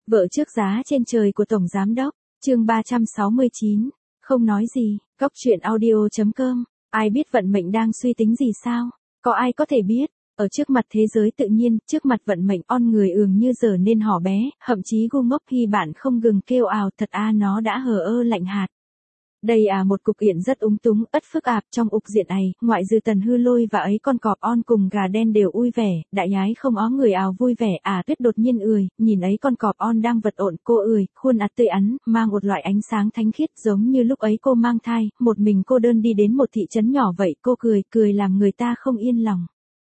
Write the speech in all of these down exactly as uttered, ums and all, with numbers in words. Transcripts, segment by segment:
Vợ trước giá trên trời của Tổng Giám Đốc, chương ba trăm sáu mươi chín, không nói gì, Cóc truyện audio chấm com, ai biết vận mệnh đang suy tính gì sao? Có ai có thể biết? Ở trước mặt thế giới tự nhiên, trước mặt vận mệnh on người ường như giờ nên hỏ bé, hậm chí gu ngốc khi bạn không ngừng kêu ào thật a nó đã hờ ơ lạnh hạt. Đây à một cục yển rất úng túng, ất phức ạp trong ục diện ấy, ngoại dư Tần Hư Lôi và ấy con cọp on cùng gà đen đều ui vẻ, đại nhái không ó người ào vui vẻ à Tuyết đột nhiên ười, nhìn ấy con cọp on đang vật ộn cô ười, khuôn ạt tươi ắn, mang một loại ánh sáng thánh khiết giống như lúc ấy cô mang thai, một mình cô đơn đi đến một thị trấn nhỏ vậy, cô cười, cười làm người ta không yên lòng.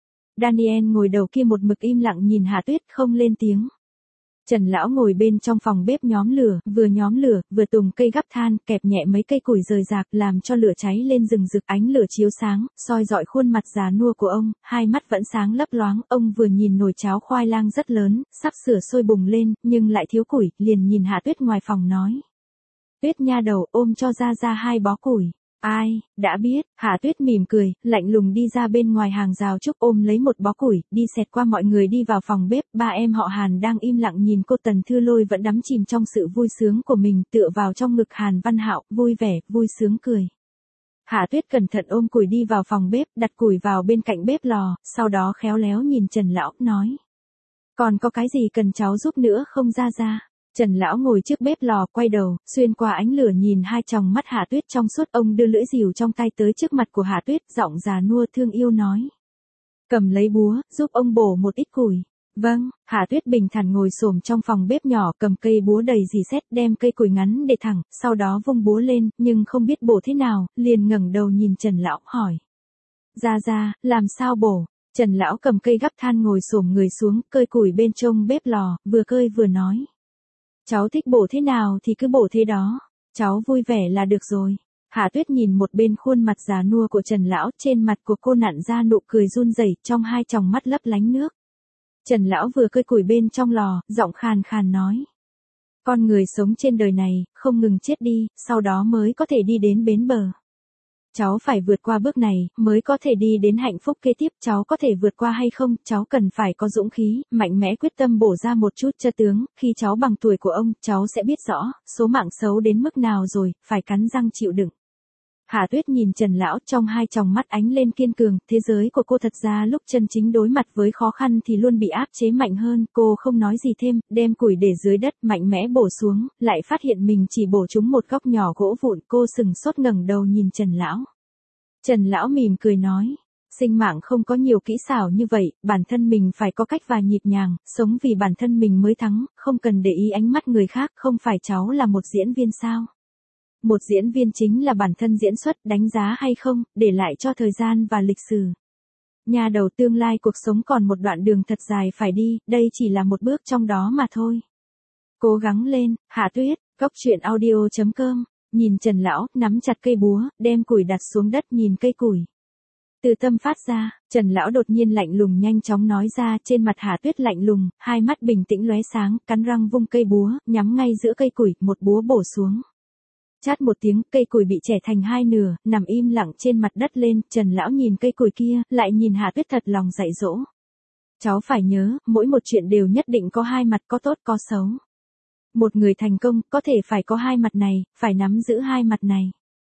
Daniel ngồi đầu kia một mực im lặng nhìn Hạ Tuyết không lên tiếng. Trần lão ngồi bên trong phòng bếp nhóm lửa, vừa nhóm lửa, vừa tùng cây gắp than, kẹp nhẹ mấy cây củi rời rạc, làm cho lửa cháy lên rừng rực, ánh lửa chiếu sáng, soi rọi khuôn mặt già nua của ông, hai mắt vẫn sáng lấp loáng, ông vừa nhìn nồi cháo khoai lang rất lớn, sắp sửa sôi bùng lên, nhưng lại thiếu củi, liền nhìn Hạ Tuyết ngoài phòng nói. Tuyết nha đầu, ôm cho ra ra hai bó củi. Ai, đã biết, Hạ Tuyết mỉm cười, lạnh lùng đi ra bên ngoài hàng rào trúc ôm lấy một bó củi, đi xẹt qua mọi người đi vào phòng bếp, ba em họ Hàn đang im lặng nhìn cô Tần Thư Lôi vẫn đắm chìm trong sự vui sướng của mình, tựa vào trong ngực Hàn Văn Hạo, vui vẻ, vui sướng cười. Hạ Tuyết cẩn thận ôm củi đi vào phòng bếp, đặt củi vào bên cạnh bếp lò, sau đó khéo léo nhìn Trần Lão, nói. Còn có cái gì cần cháu giúp nữa không ra ra? Trần Lão ngồi trước bếp lò, quay đầu, xuyên qua ánh lửa nhìn hai tròng mắt Hạ Tuyết trong suốt, ông đưa lưỡi dìu trong tay tới trước mặt của Hạ Tuyết, giọng già nua thương yêu nói. Cầm lấy búa, giúp ông bổ một ít củi. Vâng, Hạ Tuyết bình thản ngồi xổm trong phòng bếp nhỏ, cầm cây búa đầy dì xét, đem cây củi ngắn để thẳng, sau đó vung búa lên, nhưng không biết bổ thế nào, liền ngẩng đầu nhìn Trần Lão, hỏi. Ra ra, làm sao bổ? Trần Lão cầm cây gắp than ngồi xổm người xuống, cơi củi bên trong bếp lò, vừa cơi vừa nói. Cháu thích bổ thế nào thì cứ bổ thế đó, cháu vui vẻ là được rồi. Hạ Tuyết nhìn một bên khuôn mặt già nua của Trần Lão, trên mặt của cô nặn ra nụ cười run rẩy, trong hai tròng mắt lấp lánh nước. Trần Lão vừa cơi củi bên trong lò, giọng khàn khàn nói. Con người sống trên đời này, không ngừng chết đi, sau đó mới có thể đi đến bến bờ. Cháu phải vượt qua bước này, mới có thể đi đến hạnh phúc kế tiếp, cháu có thể vượt qua hay không, cháu cần phải có dũng khí, mạnh mẽ quyết tâm bổ ra một chút cho tướng, khi cháu bằng tuổi của ông, cháu sẽ biết rõ, số mạng xấu đến mức nào rồi, phải cắn răng chịu đựng. Hạ Tuyết nhìn Trần Lão, trong hai tròng mắt ánh lên kiên cường, thế giới của cô thật ra lúc chân chính đối mặt với khó khăn thì luôn bị áp chế mạnh hơn, cô không nói gì thêm, đem củi để dưới đất, mạnh mẽ bổ xuống, lại phát hiện mình chỉ bổ trúng một góc nhỏ gỗ vụn, cô sừng sốt ngẩng đầu nhìn Trần Lão. Trần Lão mỉm cười nói, sinh mạng không có nhiều kỹ xảo như vậy, bản thân mình phải có cách và nhịp nhàng, sống vì bản thân mình mới thắng, không cần để ý ánh mắt người khác, không phải cháu là một diễn viên sao? Một diễn viên chính là bản thân diễn xuất, đánh giá hay không, để lại cho thời gian và lịch sử. Nhà đầu tương lai cuộc sống còn một đoạn đường thật dài phải đi, đây chỉ là một bước trong đó mà thôi. Cố gắng lên, Hạ Tuyết, Cóc truyện audio chấm com, nhìn Trần Lão, nắm chặt cây búa, đem củi đặt xuống đất nhìn cây củi. Từ tâm phát ra, Trần Lão đột nhiên lạnh lùng nhanh chóng nói ra, trên mặt Hạ Tuyết lạnh lùng, hai mắt bình tĩnh lóe sáng, cắn răng vung cây búa, nhắm ngay giữa cây củi, một búa bổ xuống. Chát một tiếng, cây củi bị chẻ thành hai nửa, nằm im lặng trên mặt đất lên, Trần Lão nhìn cây củi kia, lại nhìn Hạ Tuyết thật lòng dạy dỗ. Cháu phải nhớ, mỗi một chuyện đều nhất định có hai mặt, có tốt có xấu. Một người thành công, có thể phải có hai mặt này, phải nắm giữ hai mặt này.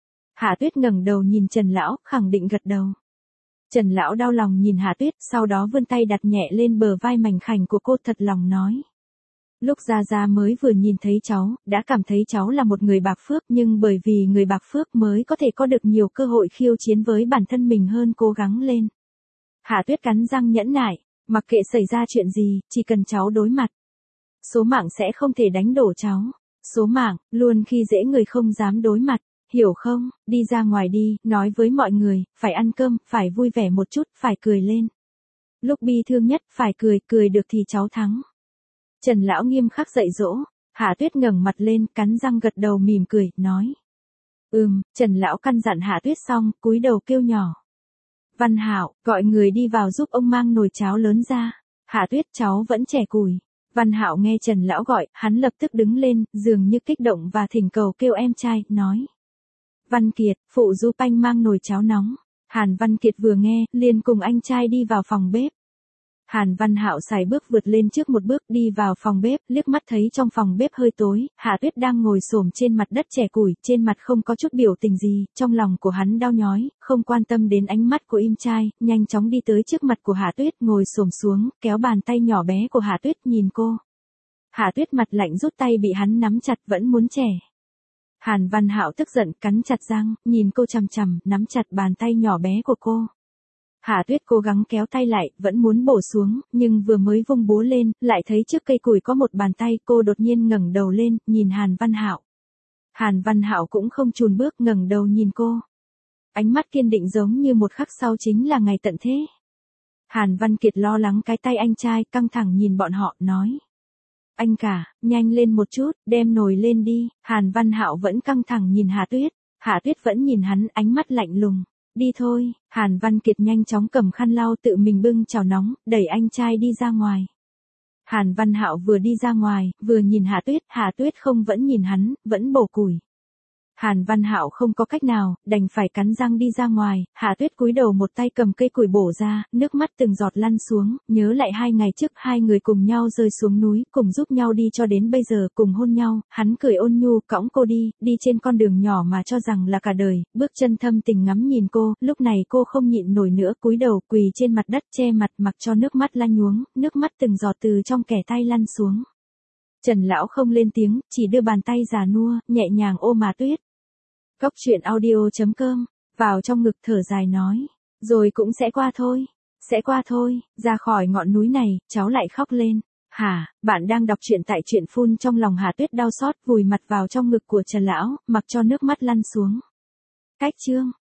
Hạ Tuyết ngẩng đầu nhìn Trần Lão, khẳng định gật đầu. Trần Lão đau lòng nhìn Hạ Tuyết, sau đó vươn tay đặt nhẹ lên bờ vai mảnh khảnh của cô, thật lòng nói. Lúc Gia Gia mới vừa nhìn thấy cháu, đã cảm thấy cháu là một người bạc phước, nhưng bởi vì người bạc phước mới có thể có được nhiều cơ hội khiêu chiến với bản thân mình hơn, cố gắng lên. Hạ Tuyết cắn răng nhẫn nại, mặc kệ xảy ra chuyện gì, chỉ cần cháu đối mặt. Số mạng sẽ không thể đánh đổ cháu. Số mạng, luôn khi dễ người không dám đối mặt, hiểu không, đi ra ngoài đi, nói với mọi người, phải ăn cơm, phải vui vẻ một chút, phải cười lên. Lúc bi thương nhất, phải cười, cười được thì cháu thắng. Trần Lão nghiêm khắc dạy dỗ, Hạ Tuyết ngẩng mặt lên, cắn răng gật đầu mỉm cười, nói. Ừm, Trần Lão căn dặn Hạ Tuyết xong, cúi đầu kêu nhỏ. Văn Hạo, gọi người đi vào giúp ông mang nồi cháo lớn ra. Hạ Tuyết, cháu vẫn trẻ củi. Văn Hạo nghe Trần Lão gọi, hắn lập tức đứng lên, dường như kích động và thỉnh cầu kêu em trai, nói. Văn Kiệt, phụ giúp anh mang nồi cháo nóng. Hàn Văn Kiệt vừa nghe, liền cùng anh trai đi vào phòng bếp. Hàn Văn Hạo xài bước vượt lên trước một bước đi vào phòng bếp, liếc mắt thấy trong phòng bếp hơi tối, Hạ Tuyết đang ngồi xổm trên mặt đất chẻ củi, trên mặt không có chút biểu tình gì, trong lòng của hắn đau nhói, không quan tâm đến ánh mắt của im trai, nhanh chóng đi tới trước mặt của Hạ Tuyết, ngồi xổm xuống, kéo bàn tay nhỏ bé của Hạ Tuyết nhìn cô. Hạ Tuyết mặt lạnh rút tay bị hắn nắm chặt vẫn muốn chẻ. Hàn Văn Hạo tức giận cắn chặt răng, nhìn cô chằm chằm, nắm chặt bàn tay nhỏ bé của cô. Hạ Tuyết cố gắng kéo tay lại, vẫn muốn bổ xuống, nhưng vừa mới vung búa lên, lại thấy trước cây củi có một bàn tay, cô đột nhiên ngẩng đầu lên, nhìn Hàn Văn Hạo. Hàn Văn Hạo cũng không chùn bước, ngẩng đầu nhìn cô. Ánh mắt kiên định giống như một khắc sau chính là ngày tận thế. Hàn Văn Kiệt lo lắng cái tay anh trai, căng thẳng nhìn bọn họ, nói. Anh cả, nhanh lên một chút, đem nồi lên đi. Hàn Văn Hạo vẫn căng thẳng nhìn Hạ Tuyết. Hạ Tuyết vẫn nhìn hắn, ánh mắt lạnh lùng. Đi thôi. Hàn Văn Kiệt nhanh chóng cầm khăn lau tự mình bưng chảo nóng, đẩy anh trai đi ra ngoài. Hàn Văn Hạo vừa đi ra ngoài, vừa nhìn Hạ Tuyết, Hạ Tuyết không vẫn nhìn hắn, vẫn bổ củi. Hàn Văn Hạo không có cách nào, đành phải cắn răng đi ra ngoài, Hạ Tuyết cúi đầu một tay cầm cây củi bổ ra, nước mắt từng giọt lăn xuống, nhớ lại hai ngày trước hai người cùng nhau rơi xuống núi, cùng giúp nhau đi cho đến bây giờ, cùng hôn nhau, hắn cười ôn nhu, cõng cô đi, đi trên con đường nhỏ mà cho rằng là cả đời, bước chân thâm tình ngắm nhìn cô, lúc này cô không nhịn nổi nữa, cúi đầu quỳ trên mặt đất che mặt mặc cho nước mắt lan nhuống, nước mắt từng giọt từ trong kẻ tay lăn xuống. Trần Lão không lên tiếng, chỉ đưa bàn tay già nua, nhẹ nhàng ôm Hạ Tuyết. Cốc truyện audio chấm com, vào trong ngực thở dài nói, rồi cũng sẽ qua thôi, sẽ qua thôi, ra khỏi ngọn núi này, cháu lại khóc lên. Hả, bạn đang đọc truyện tại truyện phun trong lòng Hạ Tuyết đau xót vùi mặt vào trong ngực của Trần Lão, mặc cho nước mắt lăn xuống. Cách chương